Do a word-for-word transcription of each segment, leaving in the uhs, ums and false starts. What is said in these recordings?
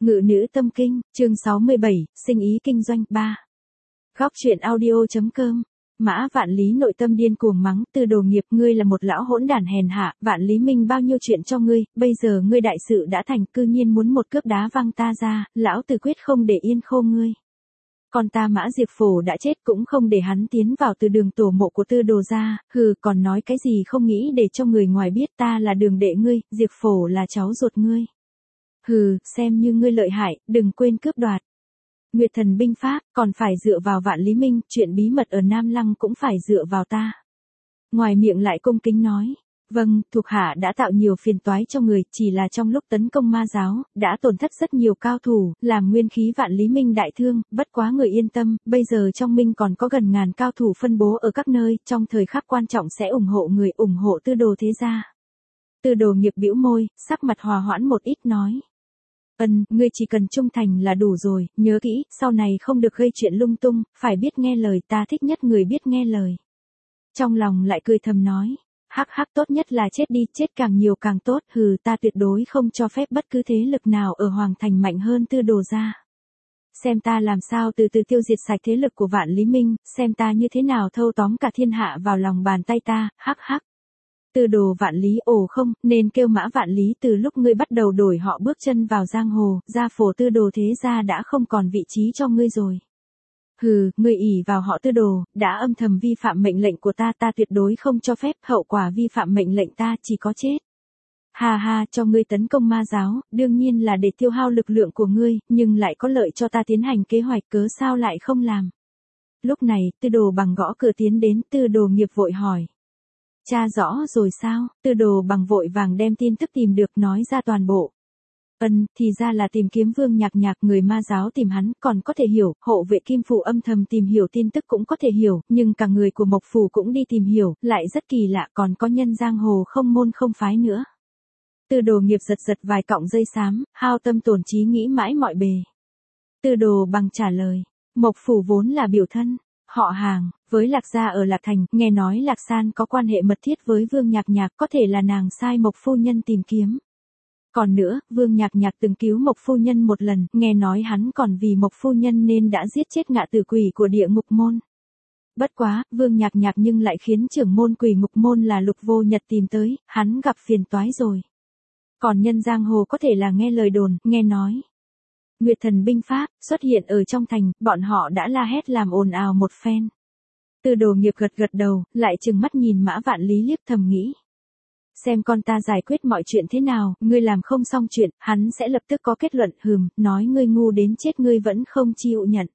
Ngự nữ tâm kinh, chương sáu mươi bảy, sinh ý kinh doanh ba. Góc truyện audio.com. Mã Vạn Lý nội tâm điên cuồng mắng, Tư Đồ Nghiệp, ngươi là một lão hỗn đản hèn hạ, Vạn Lý Minh bao nhiêu chuyện cho ngươi, bây giờ ngươi đại sự đã thành, cư nhiên muốn một cước đá văng ta ra, lão tử quyết không để yên khô ngươi. Còn ta Mã Diệp Phổ đã chết cũng không để hắn tiến vào từ đường tổ mộ của Tư Đồ gia, hừ, còn nói cái gì không nghĩ để cho người ngoài biết ta là đường đệ ngươi, Diệp Phổ là cháu ruột ngươi. Hừ, xem như ngươi lợi hại, đừng quên cướp đoạt. Nguyệt thần binh pháp, còn phải dựa vào Vạn Lý Minh, chuyện bí mật ở Nam Lăng cũng phải dựa vào ta. Ngoài miệng lại cung kính nói, vâng, thuộc hạ đã tạo nhiều phiền toái cho người, chỉ là trong lúc tấn công ma giáo, đã tổn thất rất nhiều cao thủ, làm nguyên khí Vạn Lý Minh đại thương, bất quá người yên tâm, bây giờ trong Minh còn có gần ngàn cao thủ phân bố ở các nơi, trong thời khắc quan trọng sẽ ủng hộ người, ủng hộ Tư Đồ thế gia. Tư Đồ Nghiệp bĩu môi, sắc mặt hòa hoãn một ít nói. Ân, ngươi chỉ cần trung thành là đủ rồi, nhớ kỹ, sau này không được gây chuyện lung tung, phải biết nghe lời, ta thích nhất người biết nghe lời. Trong lòng lại cười thầm nói, hắc hắc, tốt nhất là chết đi, chết càng nhiều càng tốt, hừ, ta tuyệt đối không cho phép bất cứ thế lực nào ở Hoàng Thành mạnh hơn Tư Đồ gia. Xem ta làm sao từ từ tiêu diệt sạch thế lực của Vạn Lý Minh, xem ta như thế nào thâu tóm cả thiên hạ vào lòng bàn tay ta, hắc hắc. Tư Đồ Vạn Lý, ồ không, nên kêu Mã Vạn Lý, từ lúc ngươi bắt đầu đổi họ bước chân vào giang hồ, gia phổ Tư Đồ thế gia đã không còn vị trí cho ngươi rồi. Hừ, ngươi ỷ vào họ Tư Đồ, đã âm thầm vi phạm mệnh lệnh của ta, ta tuyệt đối không cho phép, hậu quả vi phạm mệnh lệnh ta chỉ có chết. Hà hà, cho ngươi tấn công ma giáo, đương nhiên là để tiêu hao lực lượng của ngươi, nhưng lại có lợi cho ta tiến hành kế hoạch, cớ sao lại không làm. Lúc này, Tư Đồ Bằng gõ cửa tiến đến, Tư Đồ Nghiệp vội hỏi. Cha rõ rồi sao? Tư Đồ Bằng vội vàng đem tin tức tìm được nói ra toàn bộ. Ân, thì ra là tìm kiếm Vương Nhạc Nhạc, người ma giáo tìm hắn, còn có thể hiểu, hộ vệ Kim Phủ âm thầm tìm hiểu tin tức cũng có thể hiểu, nhưng cả người của Mộc Phủ cũng đi tìm hiểu, lại rất kỳ lạ, còn có nhân giang hồ không môn không phái nữa. Tư Đồ Nghiệp giật giật vài cọng dây xám, hao tâm tổn trí nghĩ mãi mọi bề. Tư Đồ Bằng trả lời, Mộc Phủ vốn là biểu thân, họ hàng, với Lạc gia ở Lạc Thành, nghe nói Lạc San có quan hệ mật thiết với Vương Nhạc Nhạc, có thể là nàng sai Mộc phu nhân tìm kiếm. Còn nữa, Vương Nhạc Nhạc từng cứu Mộc phu nhân một lần, nghe nói hắn còn vì Mộc phu nhân nên đã giết chết ngạ tử quỷ của địa ngục môn. Bất quá, Vương Nhạc Nhạc nhưng lại khiến trưởng môn quỷ ngục môn là Lục Vô Nhật tìm tới, hắn gặp phiền toái rồi. Còn nhân giang hồ có thể là nghe lời đồn, nghe nói. Nguyệt thần binh pháp xuất hiện ở trong thành, bọn họ đã la hét làm ồn ào một phen. Tư Đồ Nghiệp gật gật đầu, lại trừng mắt nhìn Mã Vạn Lý liếc thầm nghĩ. Xem con ta giải quyết mọi chuyện thế nào, ngươi làm không xong chuyện, hắn sẽ lập tức có kết luận, hừm, nói ngươi ngu đến chết ngươi vẫn không chịu nhận.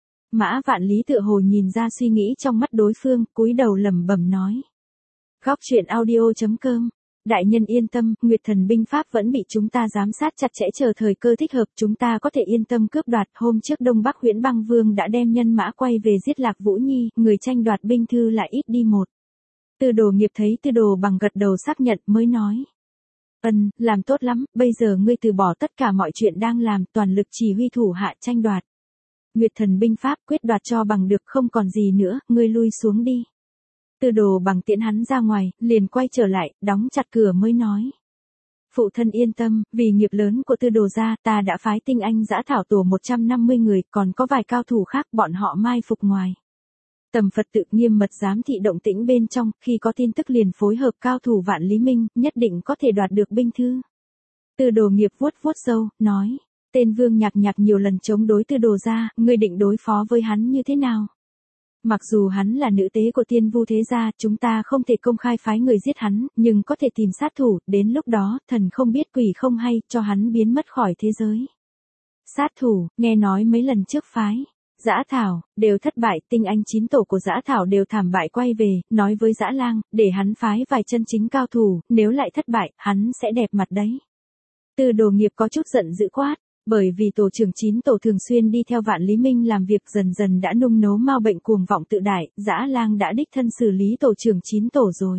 Mã Vạn Lý tựa hồ nhìn ra suy nghĩ trong mắt đối phương, cúi đầu lẩm bẩm nói. Góc truyện audio.com. Đại nhân yên tâm, Nguyệt thần binh pháp vẫn bị chúng ta giám sát chặt chẽ, chờ thời cơ thích hợp chúng ta có thể yên tâm cướp đoạt. Hôm trước Đông Bắc Huyễn Băng Vương đã đem nhân mã quay về giết Lạc Vũ Nhi, người tranh đoạt binh thư lại ít đi một. Tư Đồ Nghiệp thấy Tư Đồ Bằng gật đầu xác nhận mới nói. Ân, làm tốt lắm, bây giờ ngươi từ bỏ tất cả mọi chuyện đang làm, toàn lực chỉ huy thủ hạ tranh đoạt. Nguyệt thần binh pháp quyết đoạt cho bằng được, không còn gì nữa, ngươi lui xuống đi. Tư Đồ Bằng tiễn hắn ra ngoài, liền quay trở lại, đóng chặt cửa mới nói. Phụ thân yên tâm, vì nghiệp lớn của Tư Đồ gia, ta đã phái tinh anh dã thảo tổ một trăm năm mươi người, còn có vài cao thủ khác, bọn họ mai phục ngoài. Tầm Phật tự nghiêm mật giám thị động tĩnh bên trong, khi có tin tức liền phối hợp cao thủ Vạn Lý Minh, nhất định có thể đoạt được binh thư. Tư Đồ Nghiệp vuốt vuốt râu, nói, tên Vương Nhạc Nhạc nhiều lần chống đối Tư Đồ gia, ngươi định đối phó với hắn như thế nào? Mặc dù hắn là nữ tế của Tiên Vu thế gia, chúng ta không thể công khai phái người giết hắn, nhưng có thể tìm sát thủ, đến lúc đó, thần không biết quỷ không hay, cho hắn biến mất khỏi thế giới. Sát thủ, nghe nói mấy lần trước phái Dã Thảo, đều thất bại, tinh anh chín tổ của Dã Thảo đều thảm bại quay về, nói với Dã Lang, để hắn phái vài chân chính cao thủ, nếu lại thất bại, hắn sẽ đẹp mặt đấy. Tư Đồ Nghiệp có chút giận dữ quát, bởi vì tổ trưởng chín tổ thường xuyên đi theo Vạn Lý Minh làm việc dần dần đã nung nấu mau bệnh cuồng vọng tự đại, Dã Lang đã đích thân xử lý tổ trưởng chín tổ rồi.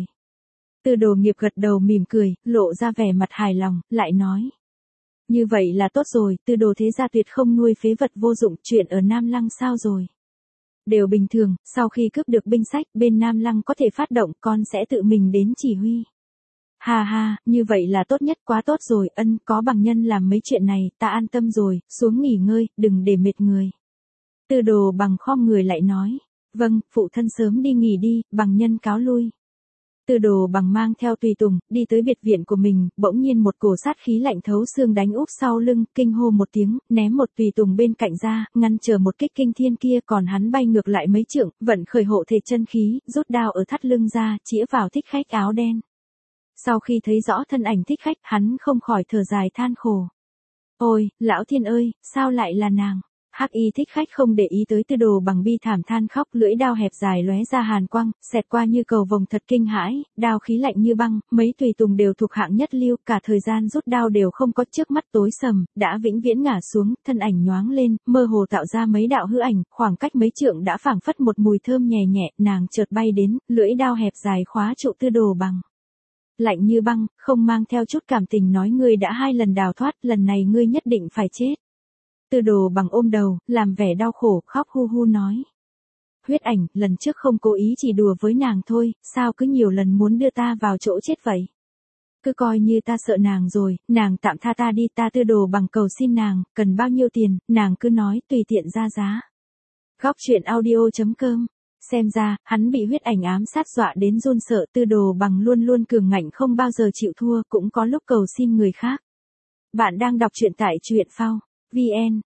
Tư Đồ Nghiệp gật đầu mỉm cười, lộ ra vẻ mặt hài lòng, lại nói. Như vậy là tốt rồi, Tư Đồ thế gia tuyệt không nuôi phế vật vô dụng, chuyện ở Nam Lăng sao rồi? Đều bình thường, sau khi cướp được binh sách, bên Nam Lăng có thể phát động, con sẽ tự mình đến chỉ huy. Ha ha, như vậy là tốt nhất, quá tốt rồi, ân, có bằng nhân làm mấy chuyện này, ta an tâm rồi, xuống nghỉ ngơi, đừng để mệt người. Tư Đồ Bằng khom người lại nói, vâng, phụ thân sớm đi nghỉ đi, bằng nhân cáo lui. Tư Đồ Bằng mang theo tùy tùng, đi tới biệt viện của mình, bỗng nhiên một cổ sát khí lạnh thấu xương đánh úp sau lưng, kinh hô một tiếng, ném một tùy tùng bên cạnh ra, ngăn chờ một kích kinh thiên kia, còn hắn bay ngược lại mấy trượng, vận khởi hộ thể chân khí, rút đao ở thắt lưng ra, chĩa vào thích khách áo đen. Sau khi thấy rõ thân ảnh thích khách, hắn không khỏi thở dài than khổ. Ôi, lão thiên ơi, sao lại là nàng? Hắc y thích khách không để ý tới Tư Đồ Bằng bi thảm than khóc, lưỡi đao hẹp dài lóe ra hàn quang, xẹt qua như cầu vồng thật kinh hãi, đao khí lạnh như băng, mấy tùy tùng đều thuộc hạng nhất lưu, cả thời gian rút đao đều không có, trước mắt tối sầm, đã vĩnh viễn ngả xuống, thân ảnh nhoáng lên, mơ hồ tạo ra mấy đạo hư ảnh, khoảng cách mấy trượng đã phảng phất một mùi thơm nhẹ nhẹ, nàng chợt bay đến, lưỡi đao hẹp dài khóa trụ Tư Đồ Bằng. Lạnh như băng, không mang theo chút cảm tình nói, ngươi đã hai lần đào thoát, lần này ngươi nhất định phải chết. Tư Đồ Bằng ôm đầu, làm vẻ đau khổ, khóc hu hu nói. Huyết Ảnh, lần trước không cố ý chỉ đùa với nàng thôi, sao cứ nhiều lần muốn đưa ta vào chỗ chết vậy? Cứ coi như ta sợ nàng rồi, nàng tạm tha ta đi, ta Tư Đồ Bằng cầu xin nàng, cần bao nhiêu tiền, nàng cứ nói, tùy tiện ra giá. Góc truyện audio chấm com. Xem ra, hắn bị Huyết Ảnh ám sát dọa đến run sợ. Tư Đồ Bằng luôn luôn cường ngạnh không bao giờ chịu thua, cũng có lúc cầu xin người khác. Bạn đang đọc truyện tại truyện phao. vn,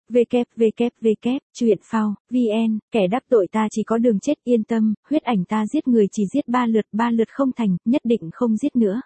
www, truyện phao, vn, kẻ đắc tội ta chỉ có đường chết, yên tâm, Huyết Ảnh ta giết người chỉ giết ba lượt, ba lượt không thành, nhất định không giết nữa.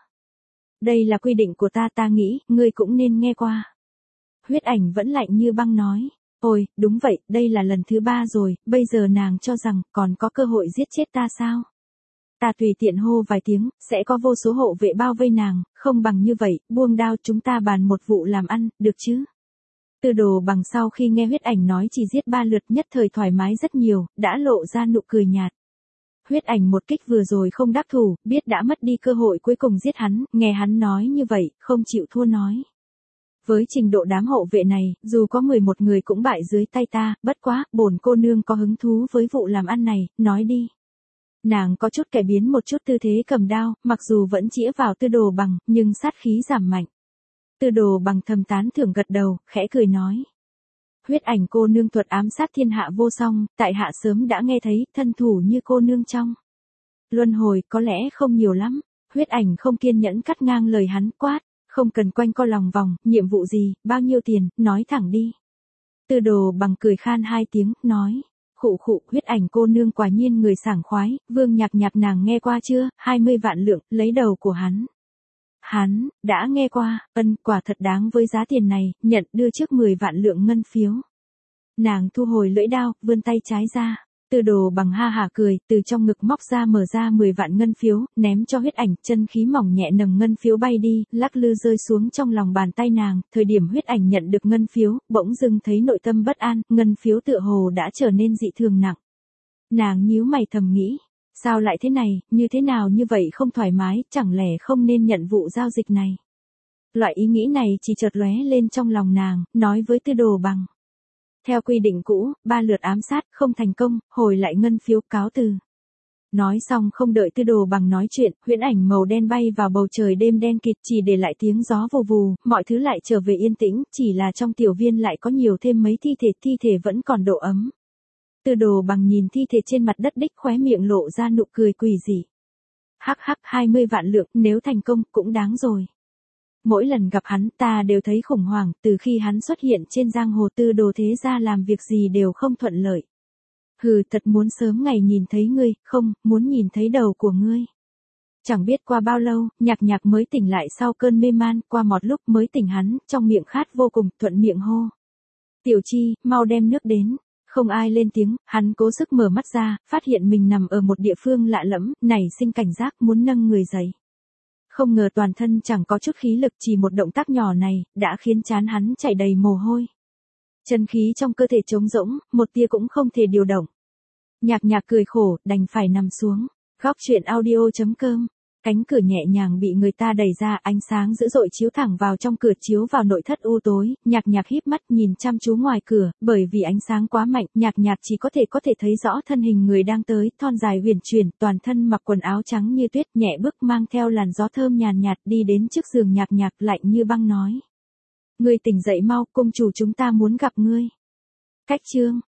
Đây là quy định của ta, ta nghĩ, ngươi cũng nên nghe qua. Huyết Ảnh vẫn lạnh như băng nói, ôi, đúng vậy, đây là lần thứ ba rồi, bây giờ nàng cho rằng, còn có cơ hội giết chết ta sao? Ta tùy tiện hô vài tiếng, sẽ có vô số hộ vệ bao vây nàng, không bằng như vậy, buông đao chúng ta bàn một vụ làm ăn, được chứ? Tư Đồ Bằng sau khi nghe Huyết Ảnh nói chỉ giết ba lượt, nhất thời thoải mái rất nhiều, đã lộ ra nụ cười nhạt. Huyết Ảnh một kích vừa rồi không đắc thủ, biết đã mất đi cơ hội cuối cùng giết hắn, nghe hắn nói như vậy, không chịu thua nói. Với trình độ đám hộ vệ này, dù có mười một người cũng bại dưới tay ta, bất quá, bổn cô nương có hứng thú với vụ làm ăn này, nói đi. Nàng có chút cải biến một chút tư thế cầm đao, mặc dù vẫn chĩa vào Tư Đồ Bằng, nhưng sát khí giảm mạnh. Tư Đồ Bằng thầm tán thưởng gật đầu, khẽ cười nói. Huyết Ảnh cô nương thuật ám sát thiên hạ vô song, tại hạ sớm đã nghe thấy, thân thủ như cô nương trong luân hồi có lẽ không nhiều lắm. Huyết Ảnh không kiên nhẫn cắt ngang lời hắn, quát, không cần quanh co lòng vòng, nhiệm vụ gì, bao nhiêu tiền, nói thẳng đi. Tư Đồ Bằng cười khan hai tiếng, nói, khụ khụ, Huyết Ảnh cô nương quả nhiên người sảng khoái, Vương Nhạc Nhạc nàng nghe qua chưa, hai mươi vạn lượng, lấy đầu của hắn. Hắn, đã nghe qua, ân, quả thật đáng với giá tiền này, nhận đưa trước mười vạn lượng ngân phiếu. Nàng thu hồi lưỡi đao, vươn tay trái ra. Tư Đồ Bằng ha hả cười, từ trong ngực móc ra mở ra mười vạn ngân phiếu, ném cho Huyết Ảnh, chân khí mỏng nhẹ nâng ngân phiếu bay đi, lắc lư rơi xuống trong lòng bàn tay nàng, thời điểm Huyết Ảnh nhận được ngân phiếu, bỗng dưng thấy nội tâm bất an, ngân phiếu tựa hồ đã trở nên dị thường nặng. Nàng nhíu mày thầm nghĩ, sao lại thế này, như thế nào như vậy không thoải mái, chẳng lẽ không nên nhận vụ giao dịch này. Loại ý nghĩ này chỉ chợt lóe lên trong lòng nàng, nói với Tư Đồ Bằng. Theo quy định cũ, ba lượt ám sát, không thành công, hồi lại ngân phiếu, cáo từ. Nói xong không đợi Tư Đồ Bằng nói chuyện, huyễn ảnh màu đen bay vào bầu trời đêm đen kịt, chỉ để lại tiếng gió vù vù, mọi thứ lại trở về yên tĩnh, chỉ là trong tiểu viên lại có nhiều thêm mấy thi thể, thi thể vẫn còn độ ấm. Tư Đồ Bằng nhìn thi thể trên mặt đất đích, khóe miệng lộ ra nụ cười quỷ dị. Hắc hắc, hai mươi vạn lượng, nếu thành công, cũng đáng rồi. Mỗi lần gặp hắn ta đều thấy khủng hoảng, từ khi hắn xuất hiện trên giang hồ Tư Đồ thế gia làm việc gì đều không thuận lợi. Hừ, thật muốn sớm ngày nhìn thấy ngươi, không, muốn nhìn thấy đầu của ngươi. Chẳng biết qua bao lâu, Nhạc Nhạc mới tỉnh lại sau cơn mê man, qua một lúc mới tỉnh hắn, trong miệng khát vô cùng, thuận miệng hô. Tiểu Chi, mau đem nước đến. Không ai lên tiếng, hắn cố sức mở mắt ra, phát hiện mình nằm ở một địa phương lạ lẫm, nảy sinh cảnh giác muốn nâng người dậy. Không ngờ toàn thân chẳng có chút khí lực, chỉ một động tác nhỏ này, đã khiến trán hắn chảy đầy mồ hôi. Chân khí trong cơ thể trống rỗng, một tia cũng không thể điều động. Nhạc Nhạc cười khổ, đành phải nằm xuống. Góc truyện audio chấm com cánh cửa nhẹ nhàng bị người ta đẩy ra, ánh sáng dữ dội chiếu thẳng vào trong cửa, chiếu vào nội thất u tối. Nhạc Nhạc híp mắt nhìn chăm chú ngoài cửa, bởi vì ánh sáng quá mạnh, Nhạc Nhạc chỉ có thể có thể thấy rõ thân hình người đang tới, thon dài huyền chuyển, toàn thân mặc quần áo trắng như tuyết, nhẹ bước mang theo làn gió thơm nhàn nhạt, đi đến trước giường Nhạc Nhạc, lạnh như băng nói: "Ngươi tỉnh dậy mau, cung chủ chúng ta muốn gặp ngươi." Cách chương